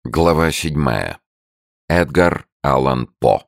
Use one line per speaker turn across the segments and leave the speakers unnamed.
Глава 7. Эдгар Аллан По.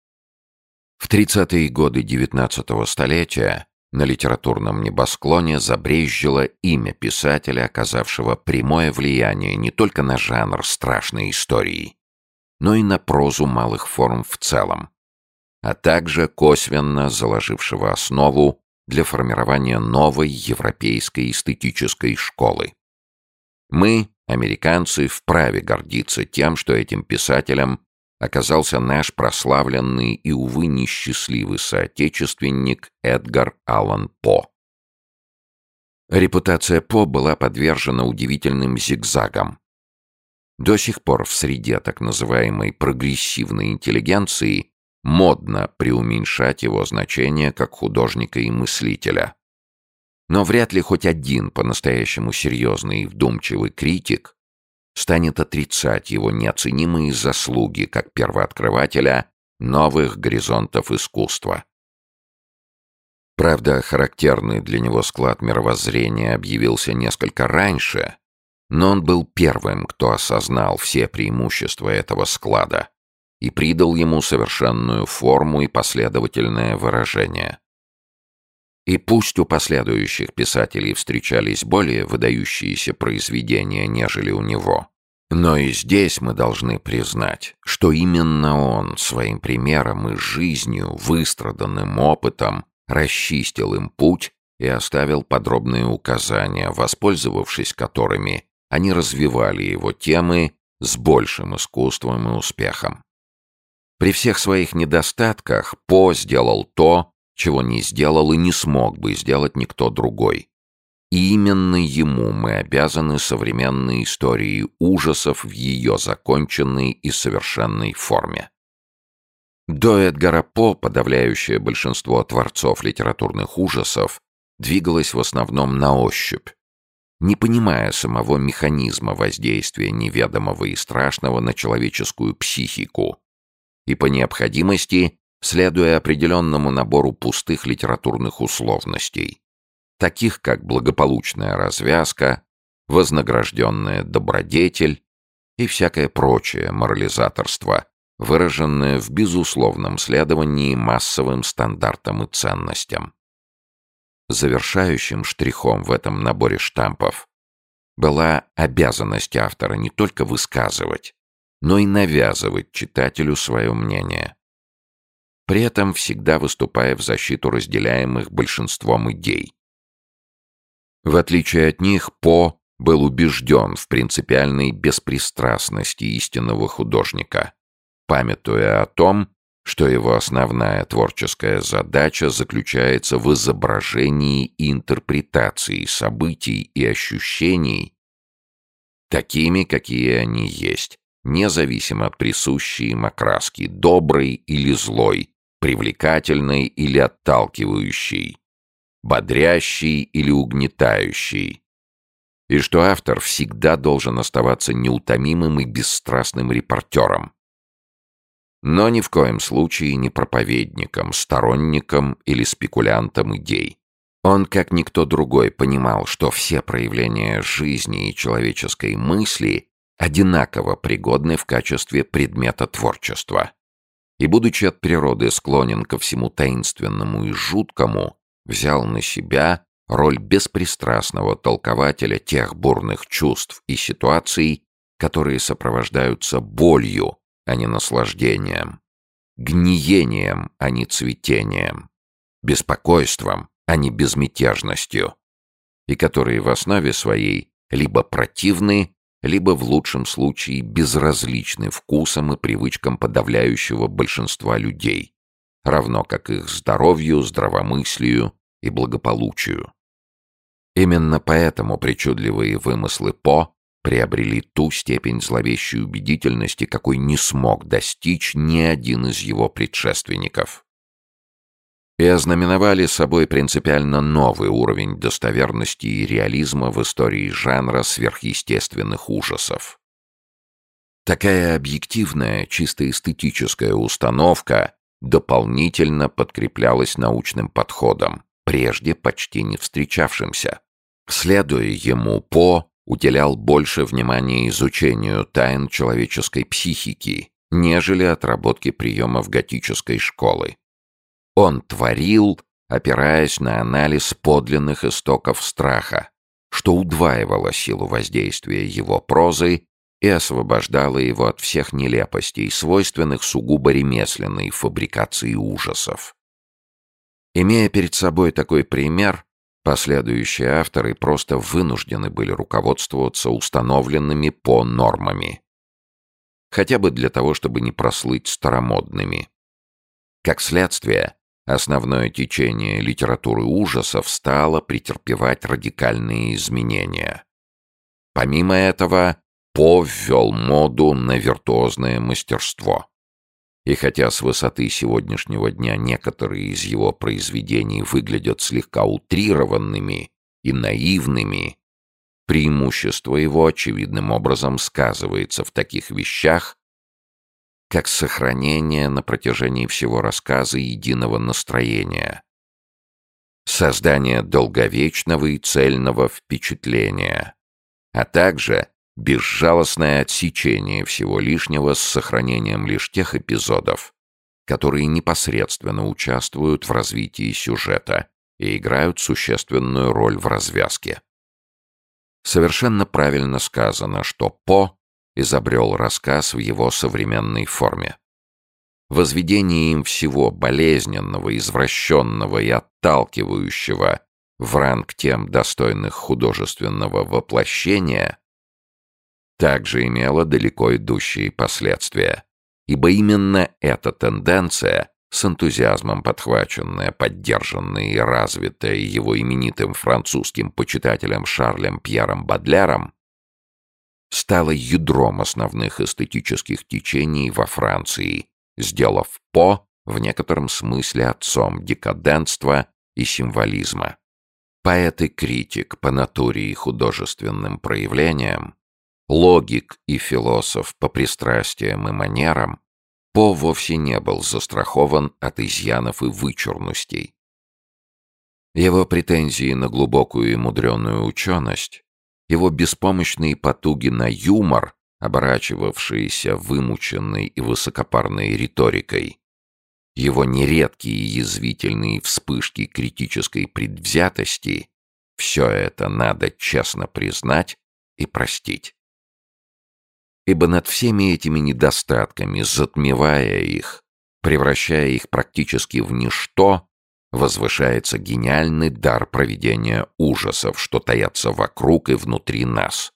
В 30-е годы XIX столетия на литературном небосклоне забрезжило имя писателя, оказавшего прямое влияние не только на жанр страшной истории, но и на прозу малых форм в целом, а также косвенно заложившего основу для формирования новой европейской эстетической школы. Мы, американцы, вправе гордиться тем, что этим писателем оказался наш прославленный и, увы, несчастливый соотечественник Эдгар Аллан По. Репутация По была подвержена удивительным зигзагам. До сих пор в среде так называемой прогрессивной интеллигенции модно преуменьшать его значение как художника и мыслителя. Но вряд ли хоть один по-настоящему серьезный и вдумчивый критик станет отрицать его неоценимые заслуги как первооткрывателя новых горизонтов искусства. Правда, характерный для него склад мировоззрения объявился несколько раньше, но он был первым, кто осознал все преимущества этого склада и придал ему совершенную форму и последовательное выражение. И пусть у последующих писателей встречались более выдающиеся произведения, нежели у него, но и здесь мы должны признать, что именно он своим примером и жизнью, выстраданным опытом, расчистил им путь и оставил подробные указания, воспользовавшись которыми они развивали его темы с большим искусством и успехом. При всех своих недостатках По сделал то, чего не сделал и не смог бы сделать никто другой. И именно ему мы обязаны современной историей ужасов в ее законченной и совершенной форме. До Эдгара По подавляющее большинство творцов литературных ужасов двигалось в основном на ощупь, не понимая самого механизма воздействия неведомого и страшного на человеческую психику, и по необходимости следуя определенному набору пустых литературных условностей, таких как благополучная развязка, вознагражденная добродетель и всякое прочее морализаторство, выраженное в безусловном следовании массовым стандартам и ценностям. Завершающим штрихом в этом наборе штампов была обязанность автора не только высказывать, но и навязывать читателю свое мнение, при этом всегда выступая в защиту разделяемых большинством идей. В отличие от них, По был убежден в принципиальной беспристрастности истинного художника, памятуя о том, что его основная творческая задача заключается в изображении и интерпретации событий и ощущений такими, какие они есть, независимо от присущей им окраски, доброй или злой, привлекательной или отталкивающей, бодрящей или угнетающей, и что автор всегда должен оставаться неутомимым и бесстрастным репортером, но ни в коем случае не проповедником, сторонником или спекулянтом идей. Он, как никто другой, понимал, что все проявления жизни и человеческой мысли одинаково пригодны в качестве предмета творчества. И, будучи от природы склонен ко всему таинственному и жуткому, взял на себя роль беспристрастного толкователя тех бурных чувств и ситуаций, которые сопровождаются болью, а не наслаждением, гниением, а не цветением, беспокойством, а не безмятежностью, и которые в основе своей либо противны, либо в лучшем случае безразличны вкусам и привычкам подавляющего большинства людей, равно как их здоровью, здравомыслию и благополучию. Именно поэтому причудливые вымыслы По приобрели ту степень зловещей убедительности, какой не смог достичь ни один из его предшественников, и ознаменовали собой принципиально новый уровень достоверности и реализма в истории жанра сверхъестественных ужасов. Такая объективная, чисто эстетическая установка дополнительно подкреплялась научным подходом, прежде почти не встречавшимся. Следуя ему, По уделял больше внимания изучению тайн человеческой психики, нежели отработке приемов готической школы. Он творил, опираясь на анализ подлинных истоков страха, что удваивало силу воздействия его прозы и освобождало его от всех нелепостей, свойственных сугубо ремесленной фабрикации ужасов. Имея перед собой такой пример, последующие авторы просто вынуждены были руководствоваться установленными по нормами, хотя бы для того, чтобы не прослыть старомодными. Как следствие, основное течение литературы ужасов стало претерпевать радикальные изменения. Помимо этого, По ввел моду на виртуозное мастерство. И хотя с высоты сегодняшнего дня некоторые из его произведений выглядят слегка утрированными и наивными, преимущество его очевидным образом сказывается в таких вещах, как сохранение на протяжении всего рассказа единого настроения, создание долговечного и цельного впечатления, а также безжалостное отсечение всего лишнего с сохранением лишь тех эпизодов, которые непосредственно участвуют в развитии сюжета и играют существенную роль в развязке. Совершенно правильно сказано, что По изобрел рассказ в его современной форме. Возведение им всего болезненного, извращенного и отталкивающего в ранг тем достойных художественного воплощения также имело далеко идущие последствия, ибо именно эта тенденция, с энтузиазмом подхваченная, поддержанная и развитая его именитым французским почитателем Шарлем Пьером Бодлером, стала ядром основных эстетических течений во Франции, сделав По в некотором смысле отцом декадентства и символизма. Поэт и критик по натуре и художественным проявлениям, логик и философ по пристрастиям и манерам, По вовсе не был застрахован от изъянов и вычурностей. Его претензии на глубокую и мудреную ученость, его беспомощные потуги на юмор, оборачивавшиеся вымученной и высокопарной риторикой, его нередкие язвительные вспышки критической предвзятости — все это надо честно признать и простить. Ибо над всеми этими недостатками, затмевая их, превращая их практически в ничто, возвышается гениальный дар провидения ужасов, что таятся вокруг и внутри нас.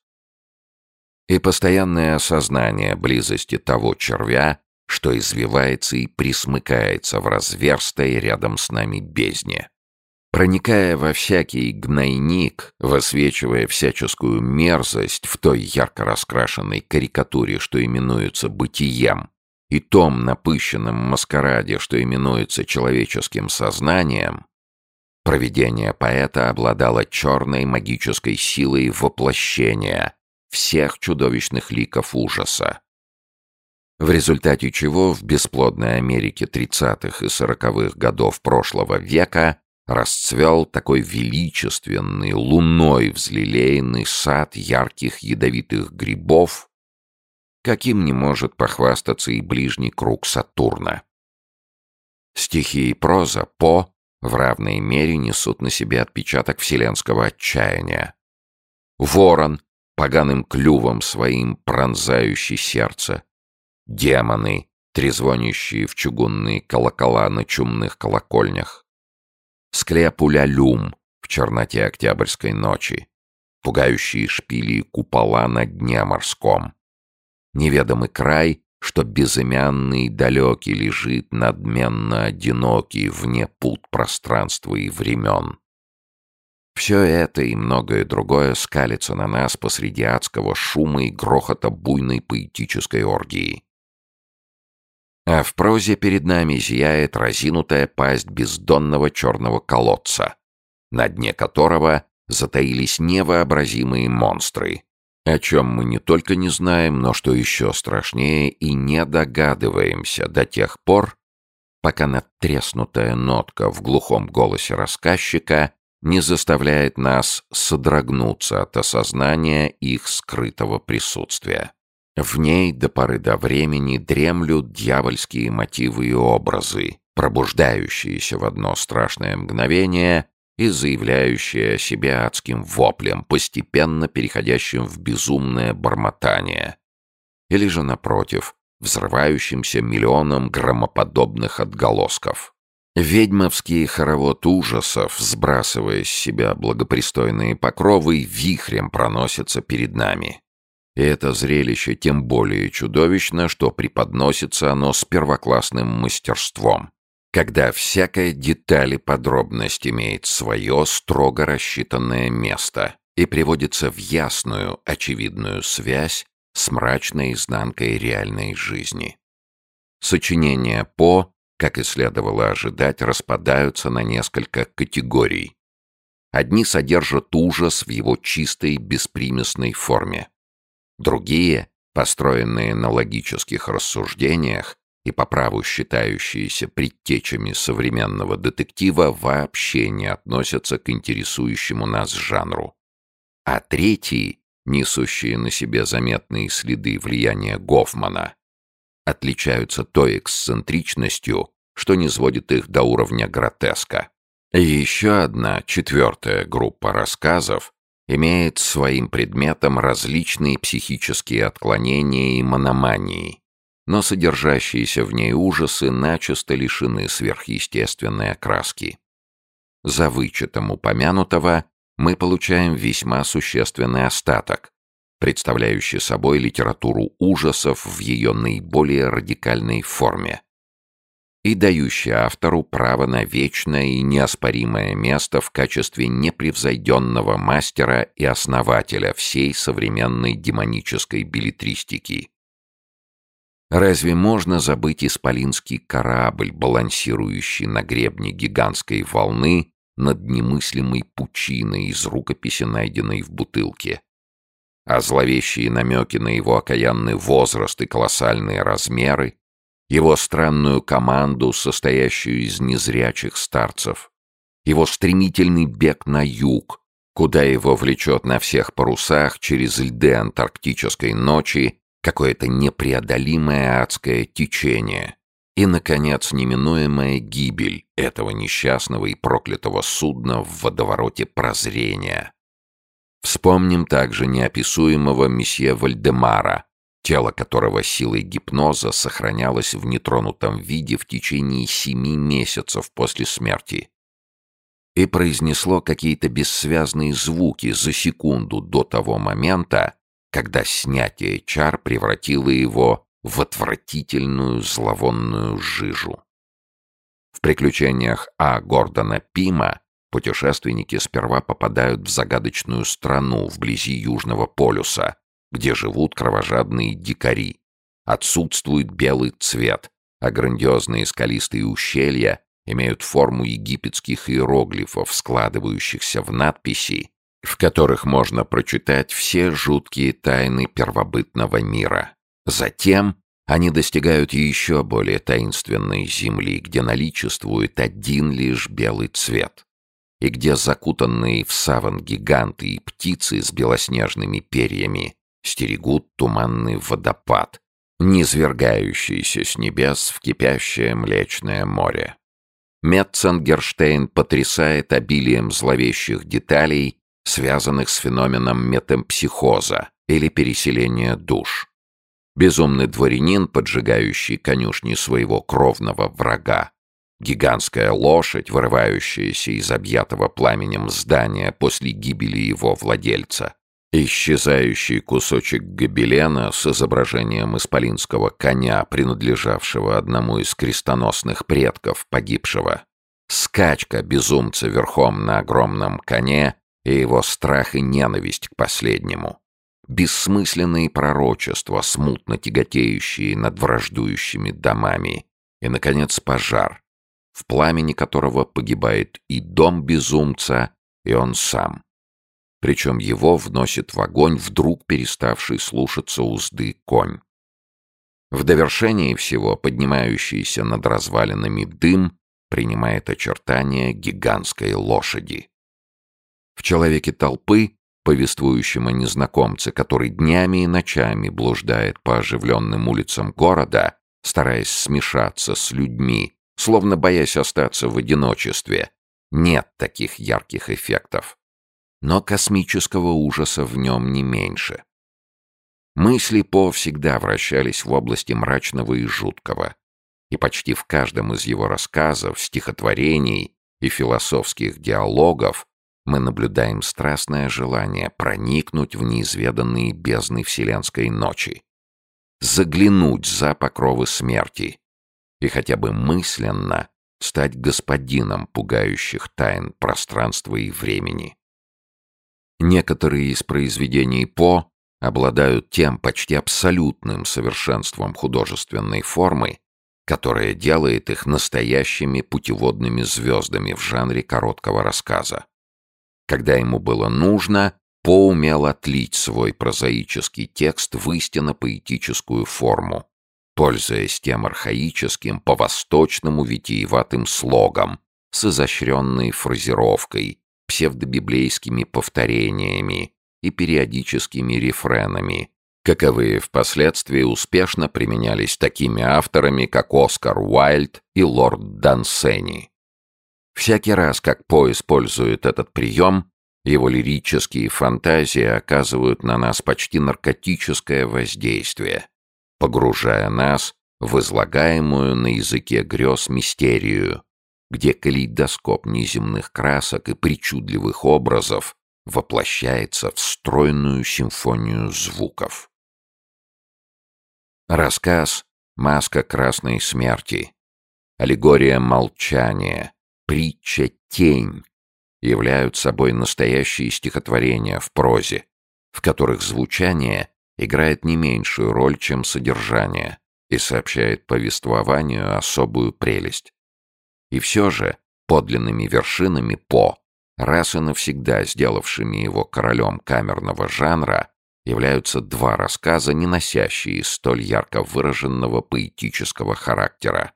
И постоянное осознание близости того червя, что извивается и присмыкается в разверстой рядом с нами бездне. Проникая во всякий гнойник, высвечивая всяческую мерзость в той ярко раскрашенной карикатуре, что именуется бытием, и том напыщенном маскараде, что именуется человеческим сознанием, провидение поэта обладало черной магической силой воплощения всех чудовищных ликов ужаса. В результате чего в бесплодной Америке 30-х и 40-х годов прошлого века расцвел такой величественный, луной взлелеянный сад ярких ядовитых грибов, каким не может похвастаться и ближний круг Сатурна. Стихи и проза По в равной мере несут на себе отпечаток вселенского отчаяния. Ворон, поганым клювом своим пронзающий сердце, демоны, трезвонящие в чугунные колокола на чумных колокольнях, склепуля-люм в черноте октябрьской ночи, пугающие шпили и купола на дне морском, неведомый край, что безымянный и далекий лежит надменно одинокий вне пут пространства и времен. Все это и многое другое скалится на нас посреди адского шума и грохота буйной поэтической оргии. А в прозе перед нами зияет разинутая пасть бездонного черного колодца, на дне которого затаились невообразимые монстры, о чем мы не только не знаем, но, что еще страшнее, и не догадываемся до тех пор, пока надтреснутая нотка в глухом голосе рассказчика не заставляет нас содрогнуться от осознания их скрытого присутствия. В ней до поры до времени дремлют дьявольские мотивы и образы, пробуждающиеся в одно страшное мгновение и заявляющие о себе адским воплем, постепенно переходящим в безумное бормотание. Или же, напротив, взрывающимся миллионом громоподобных отголосков. Ведьмовский хоровод ужасов, сбрасывая с себя благопристойные покровы, вихрем проносится перед нами. И это зрелище тем более чудовищно, что преподносится оно с первоклассным мастерством, когда всякая деталь и подробность имеет свое строго рассчитанное место и приводится в ясную, очевидную связь с мрачной изнанкой реальной жизни. Сочинения По, как и следовало ожидать, распадаются на несколько категорий. Одни содержат ужас в его чистой, беспримесной форме. Другие, построенные на логических рассуждениях и по праву считающиеся предтечами современного детектива, вообще не относятся к интересующему нас жанру. А третьи, несущие на себе заметные следы влияния Гофмана, отличаются той эксцентричностью, что низводит их до уровня гротеска. И еще одна, четвертая группа рассказов имеет своим предметом различные психические отклонения и мономании, но содержащиеся в ней ужасы начисто лишены сверхъестественной окраски. За вычетом упомянутого мы получаем весьма существенный остаток, представляющий собой литературу ужасов в ее наиболее радикальной форме и дающий автору право на вечное и неоспоримое место в качестве непревзойденного мастера и основателя всей современной демонической беллетристики. Разве можно забыть исполинский корабль, балансирующий на гребне гигантской волны над немыслимой пучиной из рукописи, найденной в бутылке? А зловещие намеки на его окаянный возраст и колоссальные размеры, его странную команду, состоящую из незрячих старцев, его стремительный бег на юг, куда его влечет на всех парусах через льды антарктической ночи какое-то непреодолимое адское течение, и, наконец, неминуемая гибель этого несчастного и проклятого судна в водовороте прозрения. Вспомним также неописуемого месье Вальдемара, тело которого силой гипноза сохранялось в нетронутом виде в течение 7 месяцев после смерти и произнесло какие-то бессвязные звуки за секунду до того момента, когда снятие чар превратило его в отвратительную зловонную жижу. В приключениях А. Гордона Пима путешественники сперва попадают в загадочную страну вблизи Южного полюса, где живут кровожадные дикари. Отсутствует белый цвет, а грандиозные скалистые ущелья имеют форму египетских иероглифов, складывающихся в надписи, в которых можно прочитать все жуткие тайны первобытного мира. Затем они достигают еще более таинственной земли, где наличествует один лишь белый цвет, и где закутанные в саван гиганты и птицы с белоснежными перьями стерегут туманный водопад, низвергающийся с небес в кипящее Млечное море. Метценгерштейн потрясает обилием зловещих деталей, связанных с феноменом метемпсихоза или переселения душ. Безумный дворянин, поджигающий конюшни своего кровного врага, гигантская лошадь, вырывающаяся из объятого пламенем здания после гибели его владельца, исчезающий кусочек гобелена с изображением исполинского коня, принадлежавшего одному из крестоносных предков погибшего, скачка безумца верхом на огромном коне и его страх и ненависть к последнему, бессмысленные пророчества, смутно тяготеющие над враждующими домами, и, наконец, пожар, в пламени которого погибает и дом безумца, и он сам. Причем его вносит в огонь вдруг переставший слушаться узды конь. В довершении всего поднимающийся над развалинами дым принимает очертания гигантской лошади. В «Человеке толпы», повествующем о незнакомце, который днями и ночами блуждает по оживленным улицам города, стараясь смешаться с людьми, словно боясь остаться в одиночестве, нет таких ярких эффектов. Но космического ужаса в нем не меньше. Мысли По всегда вращались в области мрачного и жуткого, и почти в каждом из его рассказов, стихотворений и философских диалогов мы наблюдаем страстное желание проникнуть в неизведанные бездны вселенской ночи, заглянуть за покровы смерти и хотя бы мысленно стать господином пугающих тайн пространства и времени. Некоторые из произведений По обладают тем почти абсолютным совершенством художественной формы, которое делает их настоящими путеводными звездами в жанре короткого рассказа. Когда ему было нужно, По умел отлить свой прозаический текст в истинно поэтическую форму, пользуясь тем архаическим, по-восточному витиеватым слогом с изощренной фразировкой, псевдобиблейскими повторениями и периодическими рефренами, каковые впоследствии успешно применялись такими авторами, как Оскар Уайльд и лорд Дансени. Всякий раз, как По использует этот прием, его лирические фантазии оказывают на нас почти наркотическое воздействие, погружая нас в излагаемую на языке грез мистерию, где калейдоскоп неземных красок и причудливых образов воплощается в стройную симфонию звуков. Рассказ «Маска красной смерти», аллегория молчания, притча «Тень» являют собой настоящие стихотворения в прозе, в которых звучание играет не меньшую роль, чем содержание, и сообщает повествованию особую прелесть. И все же подлинными вершинами По, раз и навсегда сделавшими его королем камерного жанра, являются два рассказа, не носящие столь ярко выраженного поэтического характера: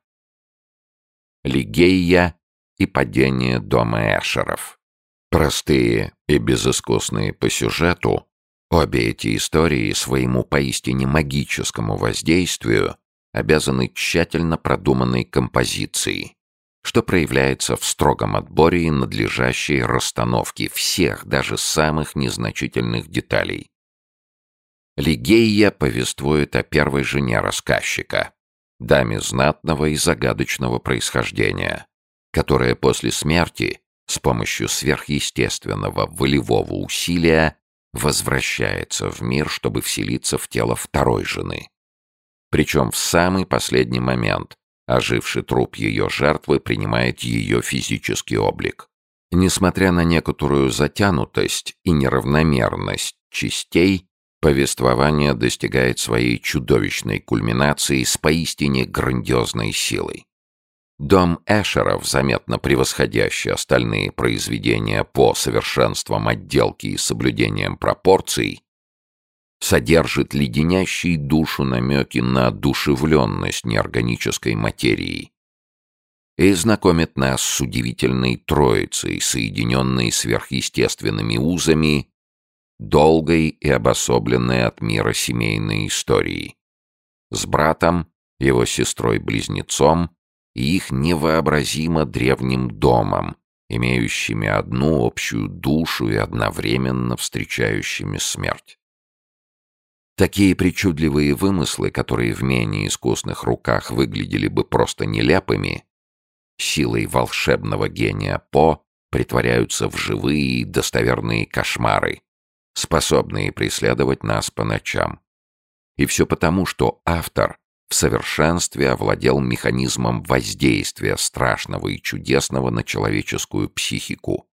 «Лигейя» и «Падение дома Эшеров». Простые и безыскусные по сюжету, обе эти истории своему поистине магическому воздействию обязаны тщательно продуманной композицией, что проявляется в строгом отборе и надлежащей расстановке всех, даже самых незначительных деталей. Лигейя повествует о первой жене рассказчика, даме знатного и загадочного происхождения, которая после смерти с помощью сверхъестественного волевого усилия возвращается в мир, чтобы вселиться в тело второй жены. Причем в самый последний момент оживший труп ее жертвы принимает ее физический облик. Несмотря на некоторую затянутость и неравномерность частей, повествование достигает своей чудовищной кульминации с поистине грандиозной силой. Дом Эшеров, заметно превосходящий остальные произведения по совершенствам отделки и соблюдением пропорций, содержит леденящие душу намеки на одушевленность неорганической материи и знакомит нас с удивительной троицей, соединенной сверхъестественными узами, долгой и обособленной от мира семейной истории, с братом, его сестрой-близнецом и их невообразимо древним домом, имеющими одну общую душу и одновременно встречающими смерть. Такие причудливые вымыслы, которые в менее искусных руках выглядели бы просто нелепыми, силой волшебного гения По притворяются в живые и достоверные кошмары, способные преследовать нас по ночам. И все потому, что автор в совершенстве овладел механизмом воздействия страшного и чудесного на человеческую психику.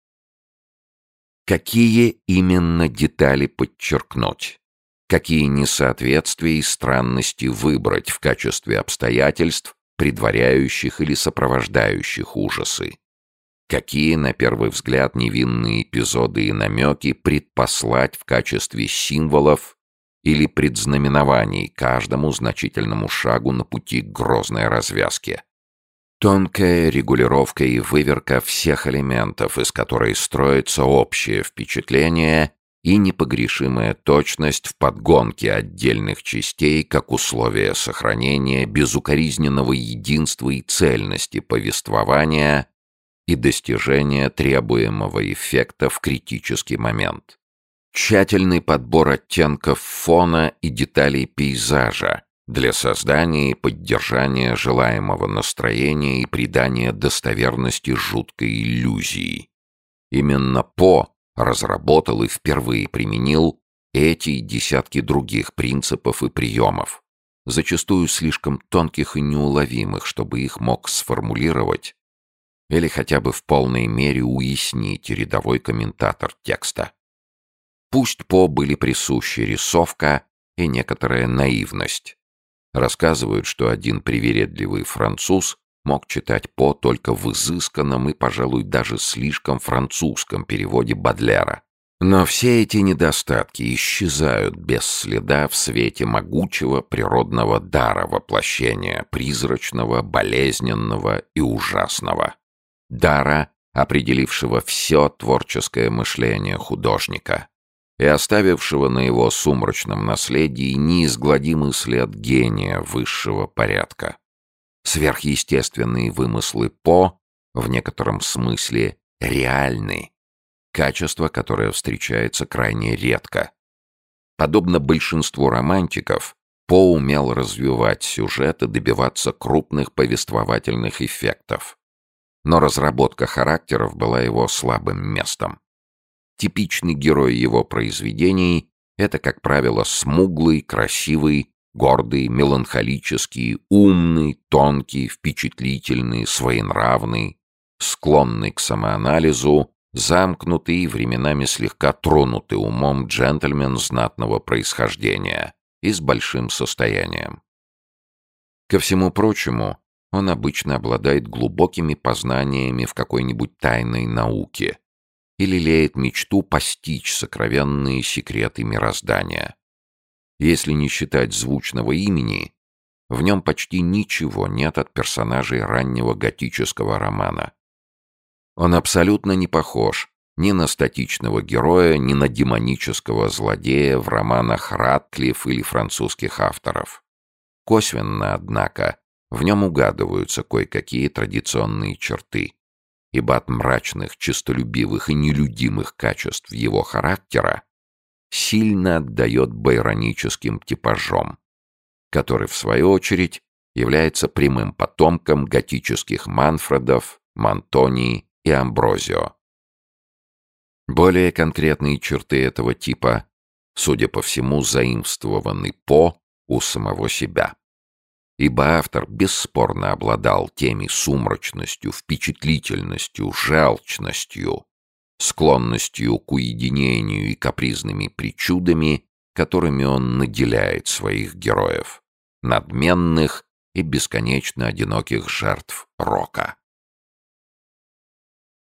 Какие именно детали подчеркнуть? Какие несоответствия и странности выбрать в качестве обстоятельств, предваряющих или сопровождающих ужасы? Какие, на первый взгляд, невинные эпизоды и намеки предпослать в качестве символов или предзнаменований каждому значительному шагу на пути к грозной развязке? Тонкая регулировка и выверка всех элементов, из которой строится общее впечатление, и непогрешимая точность в подгонке отдельных частей как условие сохранения безукоризненного единства и цельности повествования и достижения требуемого эффекта в критический момент. Тщательный подбор оттенков фона и деталей пейзажа для создания и поддержания желаемого настроения и придания достоверности жуткой иллюзии. Именно По разработал и впервые применил эти и десятки других принципов и приемов, зачастую слишком тонких и неуловимых, чтобы их мог сформулировать или хотя бы в полной мере уяснить рядовой комментатор текста. Пусть По были присущи рисовка и некоторая наивность. Рассказывают, что один привередливый француз мог читать По только в изысканном и, пожалуй, даже слишком французском переводе Бодлера. Но все эти недостатки исчезают без следа в свете могучего природного дара воплощения, призрачного, болезненного и ужасного. Дара, определившего все творческое мышление художника и оставившего на его сумрачном наследии неизгладимый след гения высшего порядка. Сверхъестественные вымыслы По в некотором смысле реальны, качество, которое встречается крайне редко. Подобно большинству романтиков, По умел развивать сюжет и добиваться крупных повествовательных эффектов. Но разработка характеров была его слабым местом. Типичный герой его произведений — это, как правило, смуглый, красивый, гордый, меланхолический, умный, тонкий, впечатлительный, своенравный, склонный к самоанализу, замкнутый и временами слегка тронутый умом джентльмен знатного происхождения и с большим состоянием. Ко всему прочему, он обычно обладает глубокими познаниями в какой-нибудь тайной науке и лелеет мечту постичь сокровенные секреты мироздания. Если не считать звучного имени, в нем почти ничего нет от персонажей раннего готического романа. Он абсолютно не похож ни на статичного героя, ни на демонического злодея в романах Ратклифф или французских авторов. Косвенно, однако, в нем угадываются кое-какие традиционные черты, ибо от мрачных, честолюбивых и нелюдимых качеств его характера сильно отдает байроническим типажом, который, в свою очередь, является прямым потомком готических Манфредов, Мантоний и Амброзио. Более конкретные черты этого типа, судя по всему, заимствованы По у самого себя. Ибо автор бесспорно обладал теми сумрачностью, впечатлительностью, желчностью, склонностью к уединению и капризными причудами, которыми он наделяет своих героев, надменных и бесконечно одиноких жертв рока.